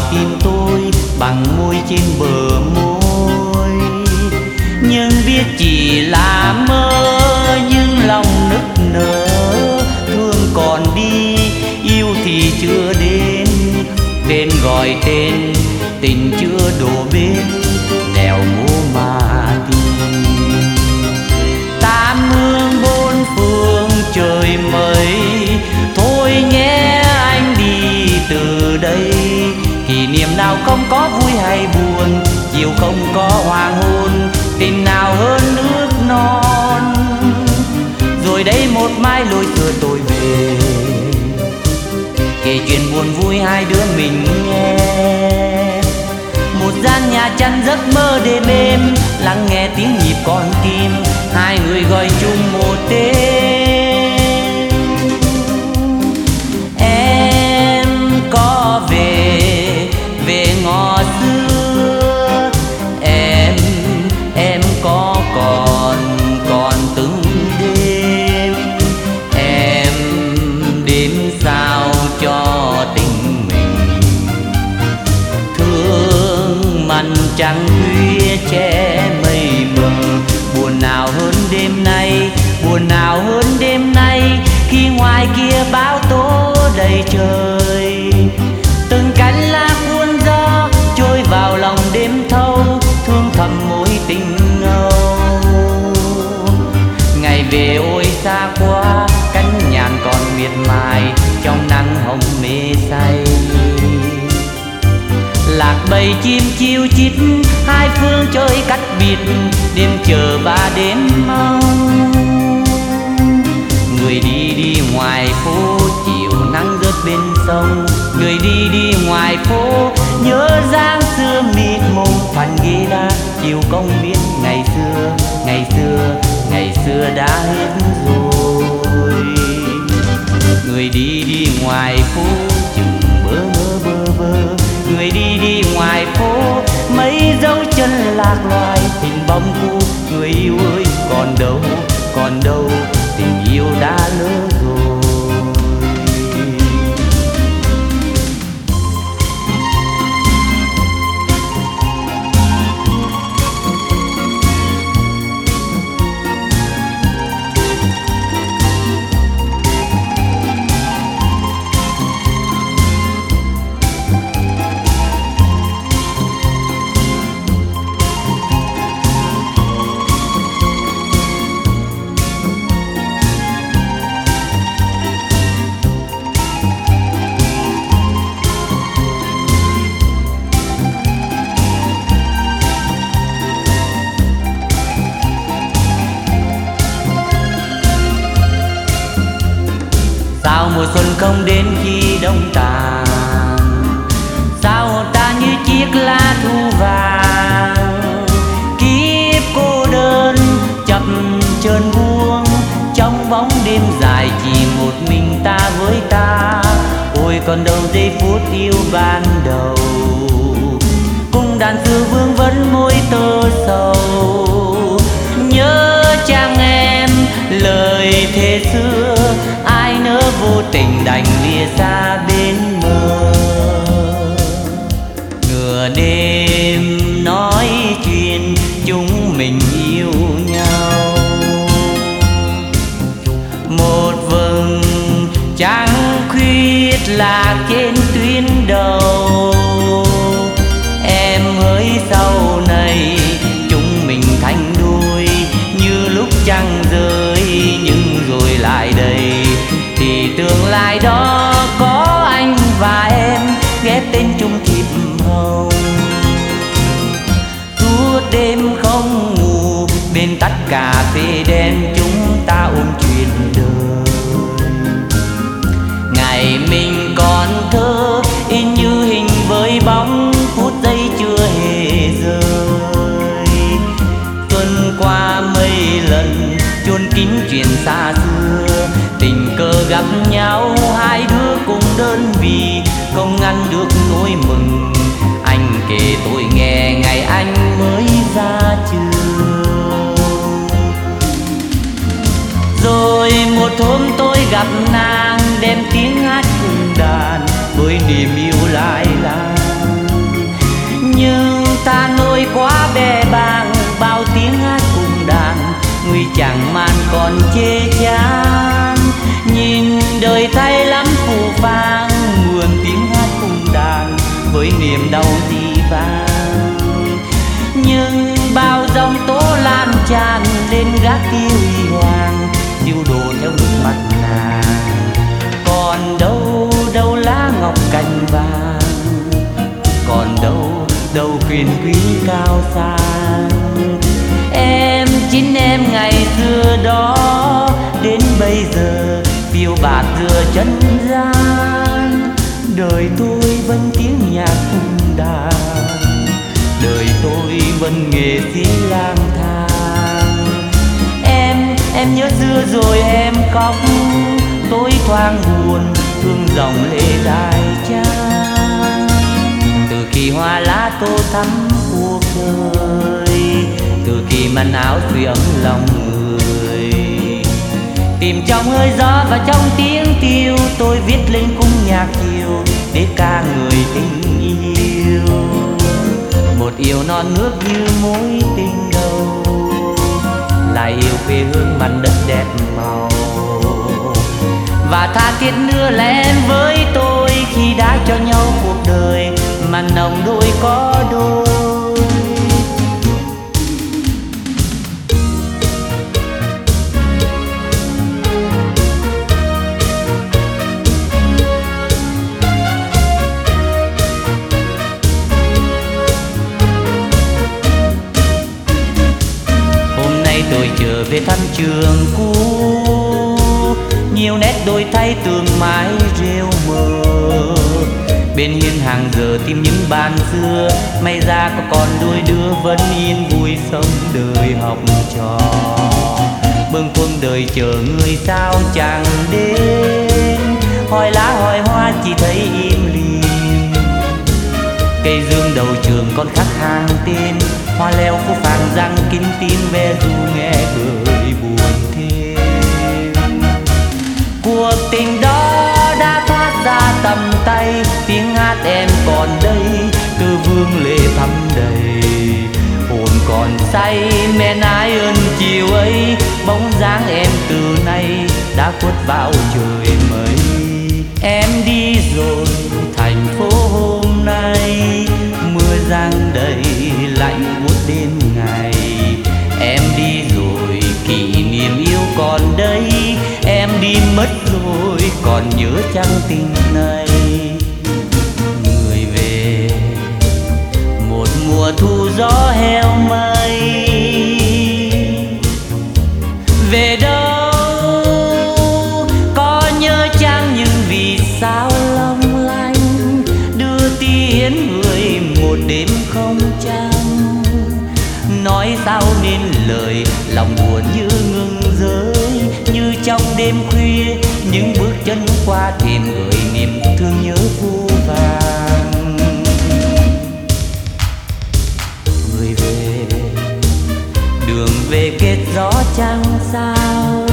tim tôi bằng môi trên bờ môi. Nhưng biết chỉ là mơ, nhưng lòng nức nở. Thương còn đi, yêu thì chưa đến. Tên gọi tên, tình chưa đổ bên, đèo mô mà tìm. Tám hương bốn phương trời mây, thôi nhé anh đi từ đây. Kỷ niệm nào không có vui hay buồn, chiều không có hoàng hôn, tình nào hơn nước non. Rồi đây một mai lối xưa tôi về, kể chuyện buồn vui hai đứa mình nghe. Một gian nhà chăn giấc mơ đêm êm, lắng nghe tiếng nhịp con tim, hai người gọi chung một tên. Em có về, về ngõ xưa. Em có còn từng đêm. Em đêm sao cho tình mình, thương mặn trăng khuya che mây mờ. Buồn nào hơn đêm nay, buồn nào hơn đêm nay, khi ngoài kia bão tố đầy trời. Từng cánh lá cuốn gió trôi vào lòng đêm thâu, thương thầm mối tình ngâu. Ngày về ôi xa quá, cánh nhàn còn miệt mài trong nắng hồng mê say. Lạc bầy chim chiêu chít, hai phương trời cách biệt, đêm chờ và đêm mong. Người đi đi ngoài phố, chiều nắng rớt bên sông. Người đi đi ngoài phố, nhớ dáng xưa mịt mùng. Phần ghế đá chiều công viên ngày xưa, ngày xưa, ngày xưa đã hết rồi. Người đi đi ngoài phố, chừng bơ vơ. Người đi đi ngoài phố, mấy dấu chân lạc loài. Tình bóng cũ, người yêu ơi còn đâu, tình yêu đã lỡ rồi. Sao mùa xuân không đến khi đông tàn, sao hồn ta như chiếc lá thu vàng. Kiếp cô đơn chập chờn buông, trong bóng đêm dài chỉ một mình ta với ta. Ôi còn đâu giây phút yêu ban đầu, cung đàn xưa vương vấn môi tơ sầu. Nhớ chăng em lời thề xưa, ai nỡ vô tình đành lìa xa bên mơ. Nửa đêm nói chuyện chúng mình yêu nhau, một vầng trăng khuyết lạc trên tuyến đầu. Em hỡi sau này chúng mình thành đôi, như lúc trăng rơi nhưng rồi lại đây. Thì tương lai đó có anh và em ghép tên chung thiệp hồng. Suốt đêm không ngủ bên tách cà phê đen, chúng ta ôm chuyện đời. Ngày mình còn thơ in như hình với bóng, phút giây chưa hề rơi. Xuân qua mấy lần chôn kín chuyện xa xưa, tình cờ gặp nhau hai đứa cùng đơn vì không ngăn được nỗi mừng. Anh kể tôi nghe ngày anh mới ra trường. Rồi một hôm tôi gặp nàng, đem tiếng hát cùng đàn với niềm yêu lai lai. Nhưng ta nỗi quá bè bàng, bao tiếng hát cùng đàn, người chẳng màn còn chê chán. Nhìn đời thay lắm phù phàng, mượn tiếng hát cùng đàn với niềm đau dĩ vang. Nhưng bao dòng tố lan tràn lên gác tiêu hoàng, diêu đồ theo nước mắt nàng. Còn đâu đâu lá ngọc cành vàng, còn đâu đâu quyền quý cao sang. Em chính em ngày xưa đó, đến bây giờ phiêu bạt giữa chân gian. Đời tôi vẫn tiếng nhạc cung đàn, đời tôi vẫn nghệ sĩ lang thang. Em nhớ xưa rồi em khóc, tôi thoáng buồn thương dòng lệ đài trang. Từ khi hoa lá tô thắm cuộc đời, từ khi màn áo sưởi ấm lòng người, tìm trong hơi gió và trong tiếng kêu, tôi viết lên cung nhạc chiều để ca người tình yêu. Một yêu non nước như mối tình đầu, lại yêu quê hương mảnh đất đẹp màu. Và tha thiết nữa là em với tôi, khi đã cho nhau cuộc đời mà nồng đôi có đôi. Tôi trở về thăm trường cũ, nhiều nét đổi thay tường mái rêu mờ. Bên hiên hàng giờ tìm những bàn xưa, may ra có còn đôi đứa vẫn yên vui sống đời học trò. Bâng khuâng đời chờ người sao chẳng đến, hỏi lá hỏi hoa chỉ thấy im lìm. Cây dương đầu trường còn khắc hàng tên, hoa leo phố phàng răng kín tiếng ve du nghe cười buồn thêm. Cuộc tình đó đã thoát ra tầm tay, tiếng hát em còn đây, từ vương lệ thắm đầy. Hồn còn say men ái ơn chiều ấy, bóng dáng em từ nay đã khuất vào trời mây. Em đi rồi thành phố hôm nay, mưa giăng đầy lạnh buốt đêm ngày. Em đi rồi kỷ niệm yêu còn đây, em đi mất rồi còn nhớ chăng tình này. Người về một mùa thu gió heo mây, về đâu có nhớ chăng những vì sao long lanh, đưa tiến người một đêm không trăng. Nói sao nên lời lòng buồn như ngừng rơi, như trong đêm khuya những bước chân qua thềm gửi niềm thương nhớ vô vàng. Người về đường về kết gió chẳng sao,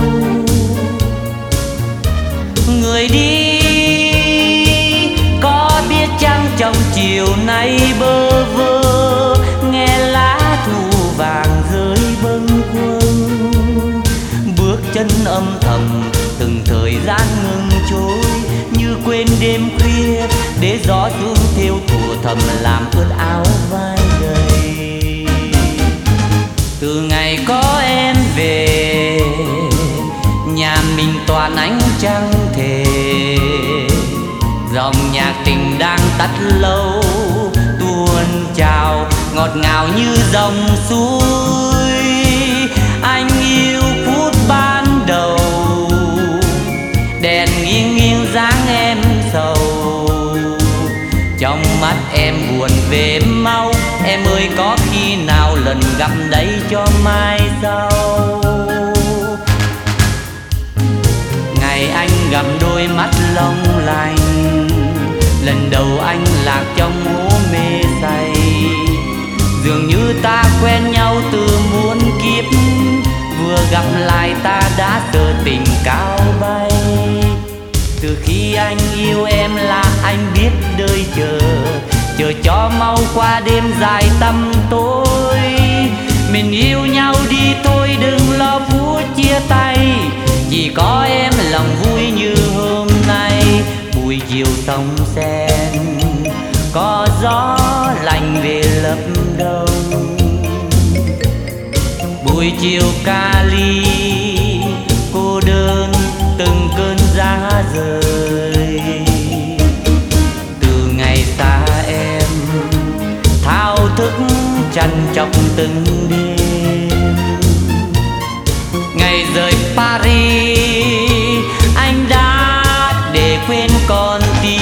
người đi có biết chăng trong chiều nay bơ vơ, nghe lá thu vàng rơi bâng khuâng. Bước chân âm thầm từng thời gian ngừng trôi, như quên đêm khuya để gió sương theo thủa thầm làm ướt áo vai đầy. Từ ngày có em về, nhà mình toàn ánh trăng thề. Dòng nhạc tình đang tắt lâu, tuôn trào ngọt ngào như dòng suối. Anh yêu phút ban đầu, đèn nghiêng nghiêng dáng em sầu. Trong mắt em buồn về mau, em ơi có khi nào lần gặp đấy cho mai sau. Ngày anh gặp đôi mắt long lanh, lần đầu anh lạc trong hố mê say. Dường như ta quen nhau từ muôn kiếp, vừa gặp lại ta đã sợ tình cao bay. Từ khi anh yêu em là anh biết đời chờ, chờ cho mau qua đêm dài tăm tối. Mình yêu nhau đi thôi đừng lo phút chia tay, chỉ có em lòng vui như hôm nay. Buổi chiều sông sen có gió lạnh về lấp đông, buổi chiều Cali cô đơn từng cơn giá rời. Từ ngày xa em thao thức trằn trọc từng đêm, ngày rời Paris anh đã để quên con tim.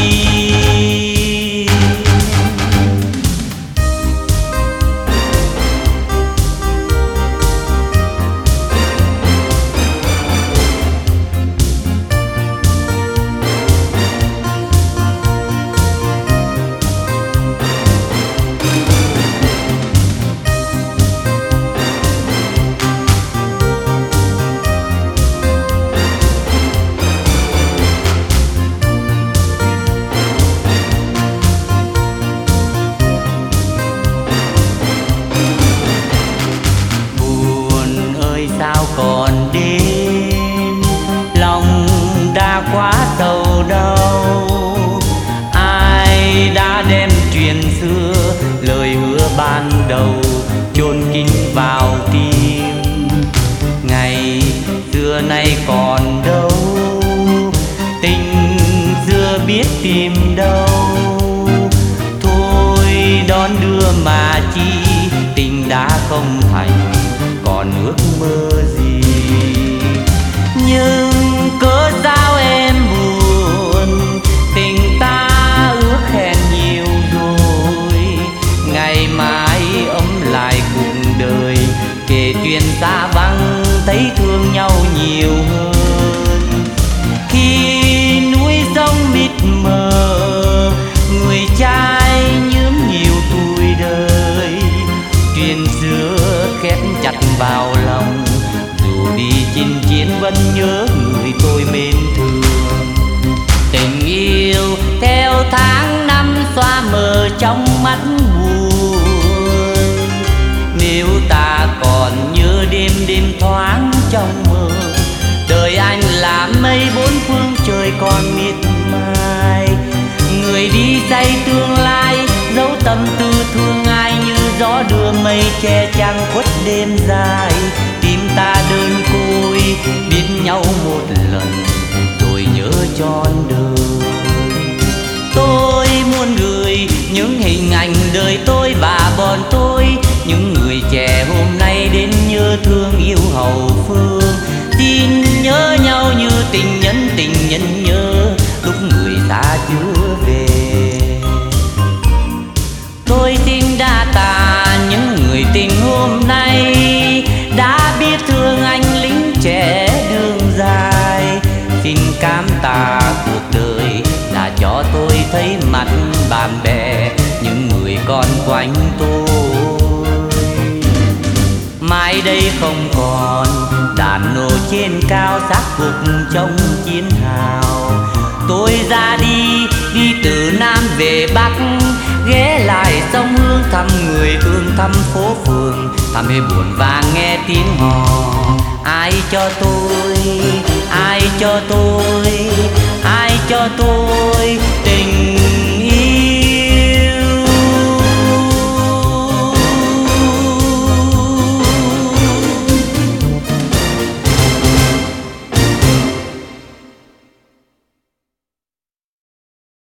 Sao còn đêm lòng đã quá sầu đau, ai đã đem chuyện xưa lời hứa ban đầu chôn kín vào tim. Ngày xưa nay còn đâu, tình xưa biết tìm đâu. Thôi đón đưa mà chi tình đã không thành còn ước mơ gì. Nhưng cớ sao em buồn, tình ta ước hẹn nhiều rồi. Ngày mai ấm lại cuộc đời, kể chuyện xa vắng thấy thương nhau nhiều hơn. Khi núi sông mịt mờ, người trai nhớm nhiều tuổi đời. Chuyện xưa khép chặt vào lòng, dù đi chinh chiến vẫn nhớ người tôi mến thương. Tình yêu theo tháng năm xóa mờ trong mắt buồn. Nếu ta còn nhớ đêm đêm thoáng trong mơ, đời anh là mây bốn phương trời còn miệt mài. Người đi say tương lai dấu tâm tư thương ai, như gió đưa mây che trăng khuất đêm dài. Tim ta đơn côi biết nhau một lần rồi nhớ trọn đời. Tôi muốn gửi những hình ảnh đời tôi và bọn tôi, những người trẻ hôm nay đến nhớ thương yêu hậu phương. Xin nhớ nhau như tình nhân nhớ lúc người xa chưa về. Tôi xin đa tạ những người tình hôm nay đã biết thương anh lính trẻ đường dài. Xin cảm tạ cuộc đời đã cho tôi thấy mặt bạn bè, những người con quanh tôi. Mai đây không còn đàn nổ trên cao xác gục trong chiến hào. Tôi ra đi từ Nam về Bắc, ghé lại sông Hương thăm người thương, thăm phố phường, thăm hơi buồn và nghe tiếng hò. Ai cho tôi